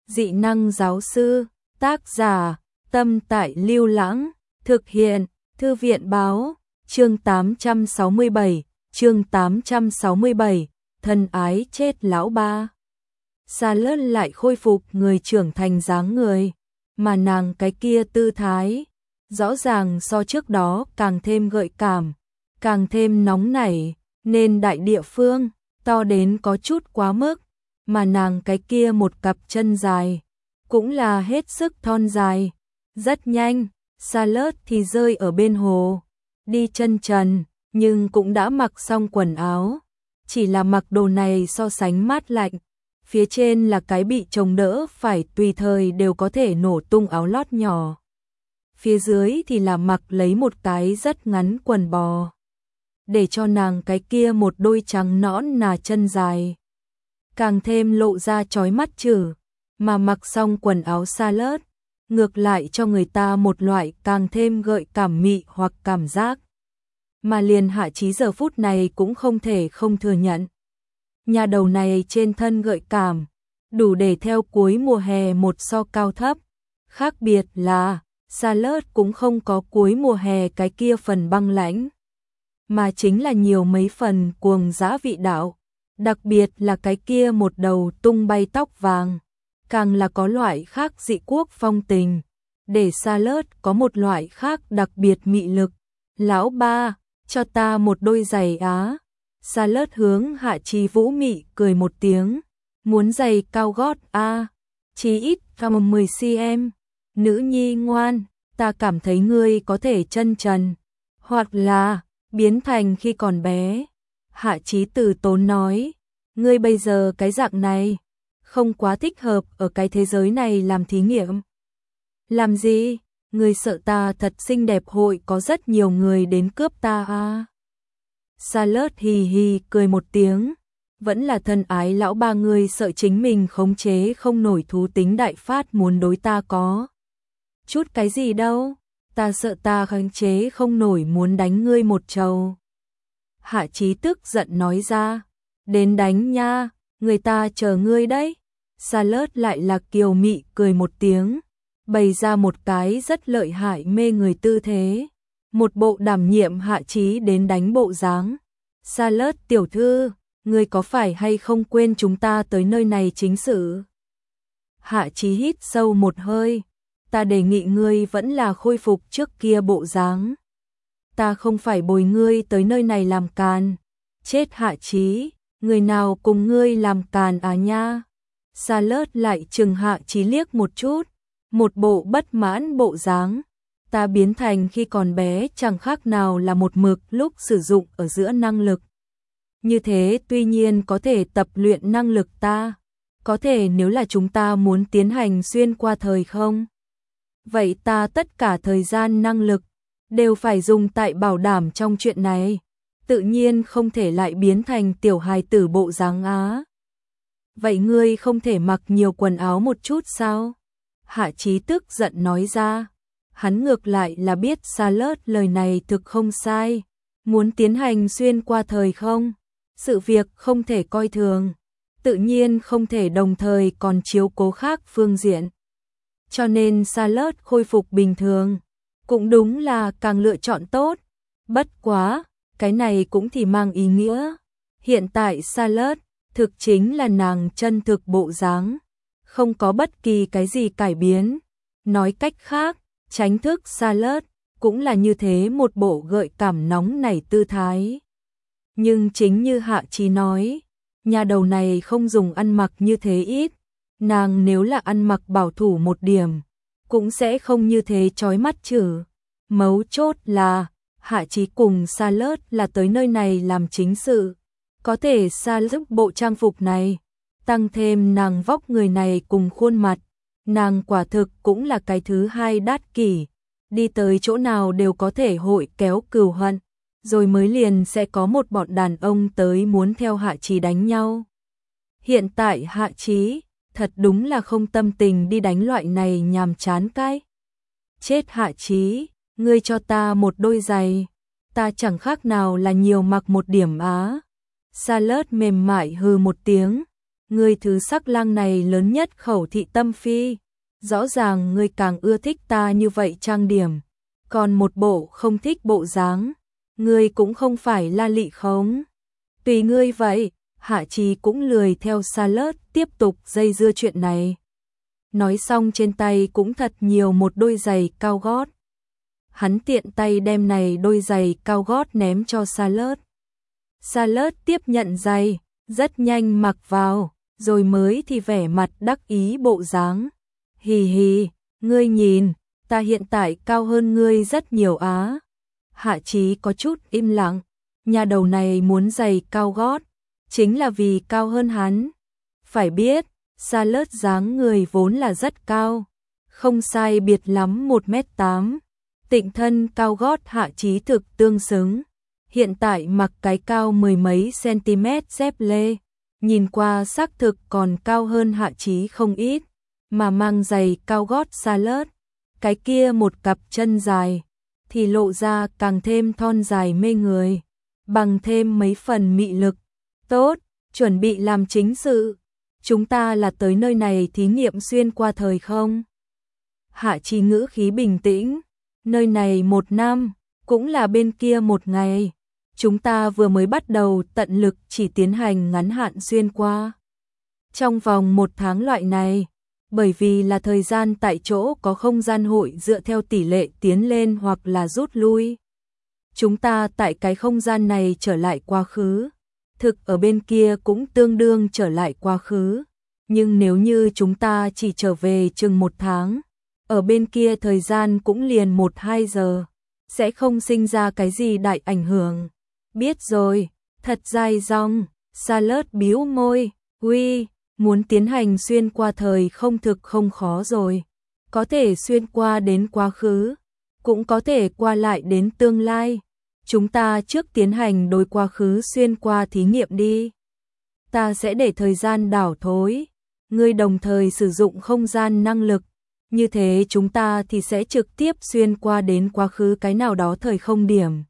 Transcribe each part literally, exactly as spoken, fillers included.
Dị năng giáo sư, tác giả, Tâm Tại Lưu Lãng, thực hiện, Thư viện báo, chương tám trăm sáu mươi bảy, chương tám trăm sáu mươi bảy, thân ái chết lão ba. Charlotte lại khôi phục người trưởng thành dáng người, mà nàng cái kia tư thái, rõ ràng so trước đó càng thêm gợi cảm, càng thêm nóng nảy, nên đại địa phương, to đến có chút quá mức, mà nàng cái kia một cặp chân dài, cũng là hết sức thon dài. Rất nhanh, Charlotte thì rơi ở bên hồ, đi chân trần, nhưng cũng đã mặc xong quần áo, chỉ là mặc đồ này so sánh mát lạnh, phía trên là cái bị chống đỡ phải tùy thời đều có thể nổ tung áo lót nhỏ. Phía dưới thì là mặc lấy một cái rất ngắn quần bò, để cho nàng cái kia một đôi trắng nõn nà chân dài, càng thêm lộ ra chói mắt chử, mà mặc xong quần áo Charlotte, ngược lại cho người ta một loại càng thêm gợi cảm mị hoặc cảm giác. Mà liền Hạ Chí giờ phút này cũng không thể không thừa nhận. Nhà đầu này trên thân gợi cảm, đủ để theo cuối mùa hè một so cao thấp. Khác biệt là, Charlotte cũng không có cuối mùa hè cái kia phần băng lãnh, mà chính là nhiều mấy phần cuồng dã vị đạo. Đặc biệt là cái kia một đầu tung bay tóc vàng, càng là có loại khác dị quốc phong tình, để Charlotte có một loại khác đặc biệt mị lực. Lão ba, cho ta một đôi giày á. Charlotte hướng Hạ Chí Vũ mị cười một tiếng, muốn giày cao gót a, à, chí ít cao mười xăng-ti-mét. Nữ nhi ngoan, ta cảm thấy ngươi có thể chân trần, hoặc là biến thành khi còn bé. Hạ Chí từ tốn nói, ngươi bây giờ cái dạng này, không quá thích hợp ở cái thế giới này làm thí nghiệm. Làm gì? Ngươi sợ ta thật xinh đẹp hội có rất nhiều người đến cướp ta à? Charlotte hì hì cười một tiếng, vẫn là thân ái lão ba, ngươi sợ chính mình khống chế không nổi thú tính đại phát muốn đối ta có chút cái gì đâu, ta sợ ta khống chế không nổi muốn đánh ngươi một trầu. Hạ Chí tức giận nói ra, đến đánh nha, người ta chờ ngươi đấy. Charlotte lại là kiều mị cười một tiếng, bày ra một cái rất lợi hại mê người tư thế, một bộ đảm nhiệm Hạ Chí đến đánh bộ dáng. Charlotte tiểu thư, ngươi có phải hay không quên chúng ta tới nơi này chính sự? Hạ Chí hít sâu một hơi, ta đề nghị ngươi vẫn là khôi phục trước kia bộ dáng. Ta không phải bồi ngươi tới nơi này làm càn. Chết Hạ Chí, người nào cùng ngươi làm càn à nha? Charlotte lại trừng Hạ Chí liếc một chút, một bộ bất mãn bộ dáng. Ta biến thành khi còn bé chẳng khác nào là một mực lúc sử dụng ở giữa năng lực. Như thế tuy nhiên có thể tập luyện năng lực ta, có thể nếu là chúng ta muốn tiến hành xuyên qua thời không, vậy ta tất cả thời gian năng lực đều phải dùng tại bảo đảm trong chuyện này, tự nhiên không thể lại biến thành tiểu hài tử bộ dáng á. Vậy ngươi không thể mặc nhiều quần áo một chút sao? Hạ Chí tức giận nói ra. Hắn ngược lại là biết Charlotte lời này thực không sai, muốn tiến hành xuyên qua thời không, sự việc không thể coi thường, tự nhiên không thể đồng thời còn chiếu cố khác phương diện. Cho nên Charlotte khôi phục bình thường, cũng đúng là càng lựa chọn tốt. Bất quá, cái này cũng thì mang ý nghĩa, hiện tại Charlotte thực chính là nàng chân thực bộ dáng, không có bất kỳ cái gì cải biến. Nói cách khác, tránh thức Charlotte cũng là như thế một bộ gợi cảm nóng nảy tư thái. Nhưng chính như Hạ Chí nói, nhà đầu này không dùng ăn mặc như thế ít, nàng nếu là ăn mặc bảo thủ một điểm, cũng sẽ không như thế chói mắt chử. Mấu chốt là, Hạ Chí cùng Charlotte là tới nơi này làm chính sự, có thể Charlotte bộ trang phục này, tăng thêm nàng vóc người này cùng khuôn mặt, nàng quả thực cũng là cái thứ hai đát kỷ, đi tới chỗ nào đều có thể hội kéo cừu hận, rồi mới liền sẽ có một bọn đàn ông tới muốn theo Hạ Chí đánh nhau. Hiện tại Hạ Chí thật đúng là không tâm tình đi đánh loại này nhàm chán cái. Chết Hạ Chí, ngươi cho ta một đôi giày, ta chẳng khác nào là nhiều mặc một điểm á. Charlotte mềm mại hừ một tiếng, ngươi thứ sắc lang này lớn nhất khẩu thị tâm phi, rõ ràng ngươi càng ưa thích ta như vậy trang điểm, còn một bộ không thích bộ dáng, ngươi cũng không phải la lị khống. Tùy ngươi vậy, Hạ Chí cũng lười theo Charlotte tiếp tục dây dưa chuyện này. Nói xong trên tay cũng thật nhiều một đôi giày cao gót. Hắn tiện tay đem này đôi giày cao gót ném cho Charlotte. Charlotte tiếp nhận giày, rất nhanh mặc vào, rồi mới thì vẻ mặt đắc ý bộ dáng. Hì hì, ngươi nhìn, ta hiện tại cao hơn ngươi rất nhiều á. Hạ Chí có chút im lặng, nhà đầu này muốn giày cao gót, chính là vì cao hơn hắn. Phải biết, Charlotte dáng người vốn là rất cao, không sai biệt lắm một mét tám. Tịnh thân cao gót Hạ Chí thực tương xứng. Hiện tại mặc cái cao mười mấy cm dép lê, nhìn qua xác thực còn cao hơn Hạ Chí không ít, mà mang giày cao gót Charlotte, cái kia một cặp chân dài thì lộ ra càng thêm thon dài mê người, bằng thêm mấy phần mị lực. Tốt, chuẩn bị làm chính sự. Chúng ta là tới nơi này thí nghiệm xuyên qua thời không? Hạ Chí ngữ khí bình tĩnh, nơi này một năm, cũng là bên kia một ngày. Chúng ta vừa mới bắt đầu tận lực chỉ tiến hành ngắn hạn xuyên qua. Trong vòng một tháng loại này, bởi vì là thời gian tại chỗ có không gian hội dựa theo tỷ lệ tiến lên hoặc là rút lui. Chúng ta tại cái không gian này trở lại quá khứ, thực ở bên kia cũng tương đương trở lại quá khứ. Nhưng nếu như chúng ta chỉ trở về chừng một tháng, ở bên kia thời gian cũng liền một hai giờ, sẽ không sinh ra cái gì đại ảnh hưởng. Biết rồi, thật dai dòng. Charlotte bĩu môi, uy, muốn tiến hành xuyên qua thời không thực không khó rồi. Có thể xuyên qua đến quá khứ, cũng có thể qua lại đến tương lai. Chúng ta trước tiến hành đối quá khứ xuyên qua thí nghiệm đi. Ta sẽ để thời gian đảo thối, ngươi đồng thời sử dụng không gian năng lực. Như thế chúng ta thì sẽ trực tiếp xuyên qua đến quá khứ cái nào đó thời không điểm.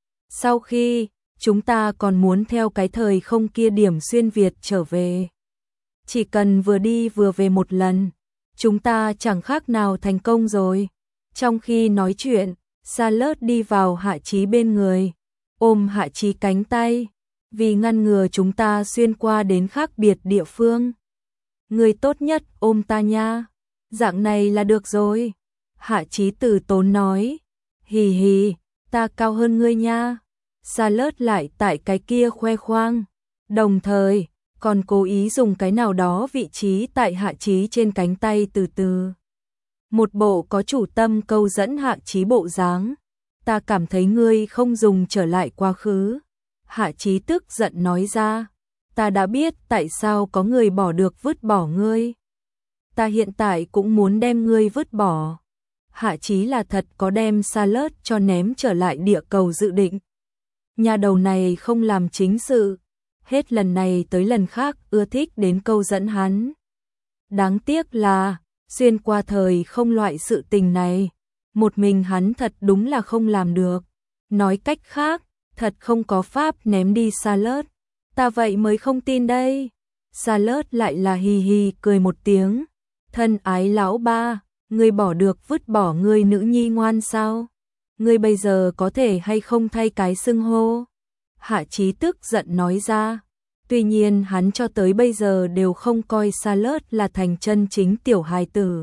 Sau khi, chúng ta còn muốn theo cái thời không kia điểm xuyên Việt trở về. Chỉ cần vừa đi vừa về một lần, chúng ta chẳng khác nào thành công rồi. Trong khi nói chuyện, Charlotte đi vào Hạ Chí bên người, ôm Hạ Chí cánh tay, vì ngăn ngừa chúng ta xuyên qua đến khác biệt địa phương. Người tốt nhất ôm ta nha, dạng này là được rồi. Hạ Chí từ tốn nói, hì hì, ta cao hơn ngươi nha. Charlotte lại tại cái kia khoe khoang, đồng thời còn cố ý dùng cái nào đó vị trí tại Hạ Chí trên cánh tay từ từ. Một bộ có chủ tâm câu dẫn Hạ Chí bộ dáng. Ta cảm thấy ngươi không dùng trở lại quá khứ. Hạ Chí tức giận nói ra, ta đã biết tại sao có người bỏ được vứt bỏ ngươi. Ta hiện tại cũng muốn đem ngươi vứt bỏ. Hạ Chí là thật có đem Charlotte cho ném trở lại địa cầu dự định. Nhà đầu này không làm chính sự, hết lần này tới lần khác ưa thích đến câu dẫn hắn. Đáng tiếc là, xuyên qua thời không loại sự tình này, một mình hắn thật đúng là không làm được. Nói cách khác, thật không có pháp ném đi Charlotte. Ta vậy mới không tin đây. Charlotte lại là hì hì cười một tiếng. Thân ái lão ba, ngươi bỏ được vứt bỏ ngươi nữ nhi ngoan sao? Ngươi bây giờ có thể hay không thay cái xưng hô? Hạ Chí tức giận nói ra. Tuy nhiên hắn cho tới bây giờ đều không coi Charlotte là thành chân chính tiểu hài tử.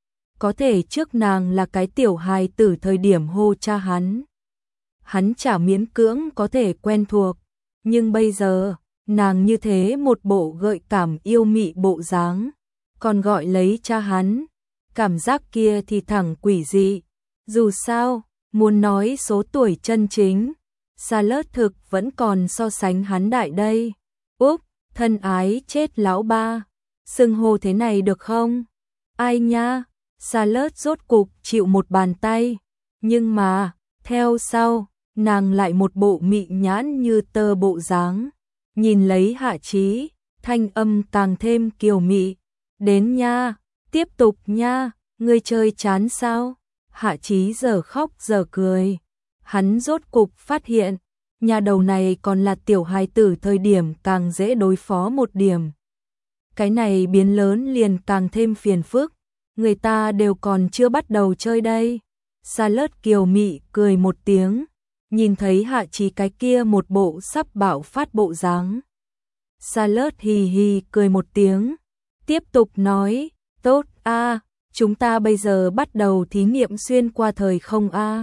Có thể trước nàng là cái tiểu hài tử thời điểm hô cha hắn. Hắn chả miễn cưỡng có thể quen thuộc. Nhưng bây giờ, nàng như thế một bộ gợi cảm yêu mị bộ dáng, còn gọi lấy cha hắn. Cảm giác kia thì thẳng quỷ dị. Dù sao, muốn nói số tuổi chân chính, Charlotte thực vẫn còn so sánh hắn đại đây. Úp, thân ái chết lão ba, xưng hô thế này được không? Ai nha? Charlotte rốt cục chịu một bàn tay, nhưng mà, theo sau, nàng lại một bộ mị nhãn như tơ bộ dáng, nhìn lấy Hạ Chí, thanh âm càng thêm kiều mị. Đến nha, tiếp tục nha, ngươi chơi chán sao? Hạ Chí giờ khóc giờ cười, hắn rốt cục phát hiện, nhà đầu này còn là tiểu hài tử thời điểm càng dễ đối phó một điểm. cái này biến lớn liền càng thêm phiền phức, người ta đều còn chưa bắt đầu chơi đây. Charlotte kiều mị cười một tiếng, nhìn thấy Hạ Chí cái kia một bộ sắp bạo phát bộ dáng. Charlotte hì hì cười một tiếng, tiếp tục nói, tốt a, chúng ta bây giờ bắt đầu thí nghiệm xuyên qua thời không a.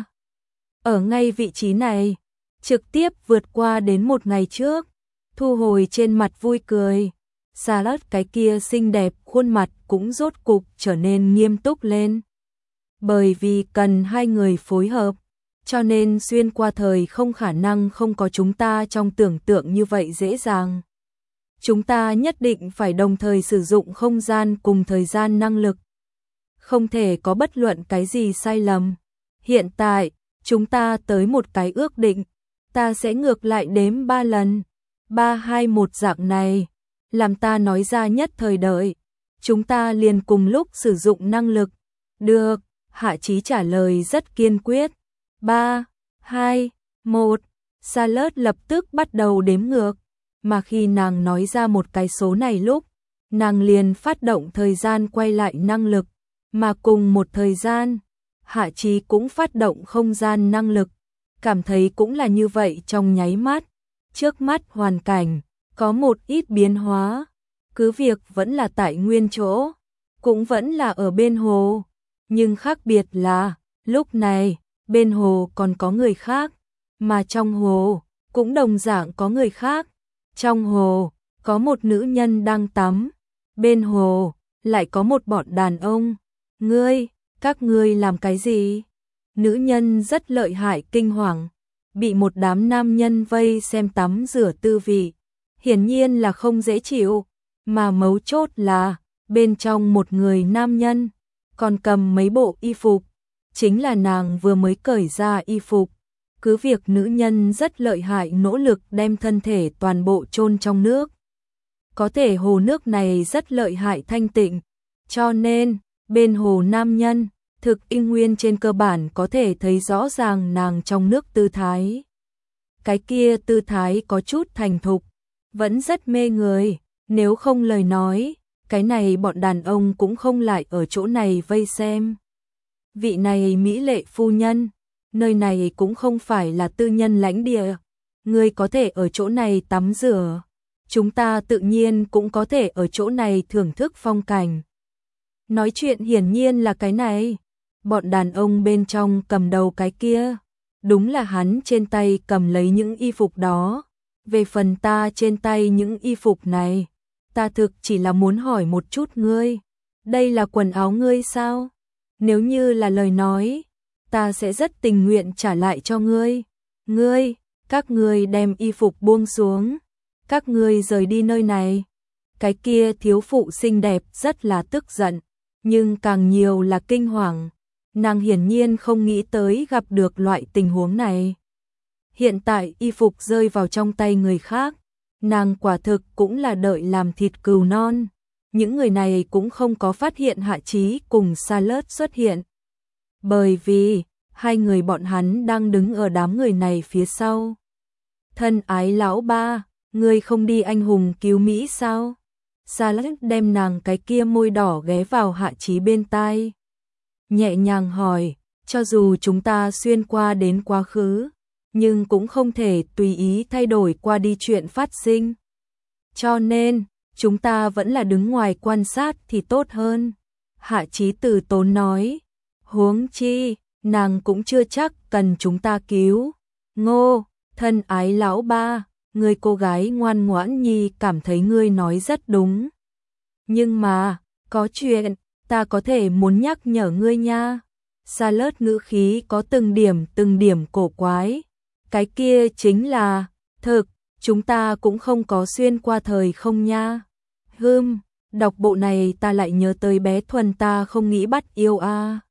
Ở ngay vị trí này, trực tiếp vượt qua đến một ngày trước, thu hồi trên mặt vui cười. Charlotte cái kia xinh đẹp khuôn mặt cũng rốt cục trở nên nghiêm túc lên. Bởi vì cần hai người phối hợp, cho nên xuyên qua thời không khả năng không có chúng ta trong tưởng tượng như vậy dễ dàng. Chúng ta nhất định phải đồng thời sử dụng không gian cùng thời gian năng lực. Không thể có bất luận cái gì sai lầm. Hiện tại, chúng ta tới một cái ước định, ta sẽ ngược lại đếm ba lần. Ba hai một dạng này, làm ta nói ra nhất thời đợi. Chúng ta liền cùng lúc sử dụng năng lực. Được, Hạ Chí trả lời rất kiên quyết. Ba, hai, một, Charlotte lập tức bắt đầu đếm ngược. Mà khi nàng nói ra một cái số này lúc, nàng liền phát động thời gian quay lại năng lực. Mà cùng một thời gian, Hạ Chí cũng phát động không gian năng lực. Cảm thấy cũng là như vậy trong nháy mắt. Trước mắt hoàn cảnh, có một ít biến hóa. Cứ việc vẫn là tại nguyên chỗ, cũng vẫn là ở bên hồ. Nhưng khác biệt là, lúc này, bên hồ còn có người khác. Mà trong hồ, cũng đồng dạng có người khác. Trong hồ, có một nữ nhân đang tắm. Bên hồ, lại có một bọn đàn ông. Ngươi, các ngươi làm cái gì? Nữ nhân rất lợi hại kinh hoàng. Bị một đám nam nhân vây xem tắm rửa tư vị. Hiển nhiên là không dễ chịu. Mà mấu chốt là, bên trong một người nam nhân, còn cầm mấy bộ y phục. Chính là nàng vừa mới cởi ra y phục. Cứ việc nữ nhân rất lợi hại nỗ lực đem thân thể toàn bộ chôn trong nước. Có thể hồ nước này rất lợi hại thanh tịnh. Cho nên, bên hồ nam nhân, thực y nguyên trên cơ bản có thể thấy rõ ràng nàng trong nước tư thái. Cái kia tư thái có chút thành thục, vẫn rất mê người. Nếu không lời nói, cái này bọn đàn ông cũng không lại ở chỗ này vây xem. Vị này mỹ lệ phu nhân, nơi này cũng không phải là tư nhân lãnh địa. Ngươi có thể ở chỗ này tắm rửa. Chúng ta tự nhiên cũng có thể ở chỗ này thưởng thức phong cảnh. Nói chuyện hiển nhiên là cái này. Bọn đàn ông bên trong cầm đầu cái kia. Đúng là hắn trên tay cầm lấy những y phục đó. Về phần ta trên tay những y phục này, ta thực chỉ là muốn hỏi một chút ngươi. Đây là quần áo ngươi sao? Nếu như là lời nói, ta sẽ rất tình nguyện trả lại cho ngươi. Ngươi, các ngươi đem y phục buông xuống. Các ngươi rời đi nơi này. Cái kia thiếu phụ xinh đẹp rất là tức giận, nhưng càng nhiều là kinh hoàng. Nàng hiển nhiên không nghĩ tới gặp được loại tình huống này. Hiện tại y phục rơi vào trong tay người khác, nàng quả thực cũng là đợi làm thịt cừu non. Những người này cũng không có phát hiện Hạ Chí cùng Charlotte xuất hiện. Bởi vì, hai người bọn hắn đang đứng ở đám người này phía sau. Thân ái lão ba, ngươi không đi anh hùng cứu Mỹ sao? Charlotte đem nàng cái kia môi đỏ ghé vào Hạ Chí bên tai. Nhẹ nhàng hỏi, cho dù chúng ta xuyên qua đến quá khứ, nhưng cũng không thể tùy ý thay đổi qua đi chuyện phát sinh. Cho nên, chúng ta vẫn là đứng ngoài quan sát thì tốt hơn. Hạ Chí từ tốn nói, huống chi, nàng cũng chưa chắc cần chúng ta cứu. Ngô, thân ái lão ba, người cô gái ngoan ngoãn nhi cảm thấy ngươi nói rất đúng. Nhưng mà, có chuyện, ta có thể muốn nhắc nhở ngươi nha. Charlotte ngữ khí có từng điểm từng điểm cổ quái. Cái kia chính là, thực, chúng ta cũng không có xuyên qua thời không nha. Hừm, đọc bộ này ta lại nhớ tới bé Thuần ta không nghĩ bắt yêu a.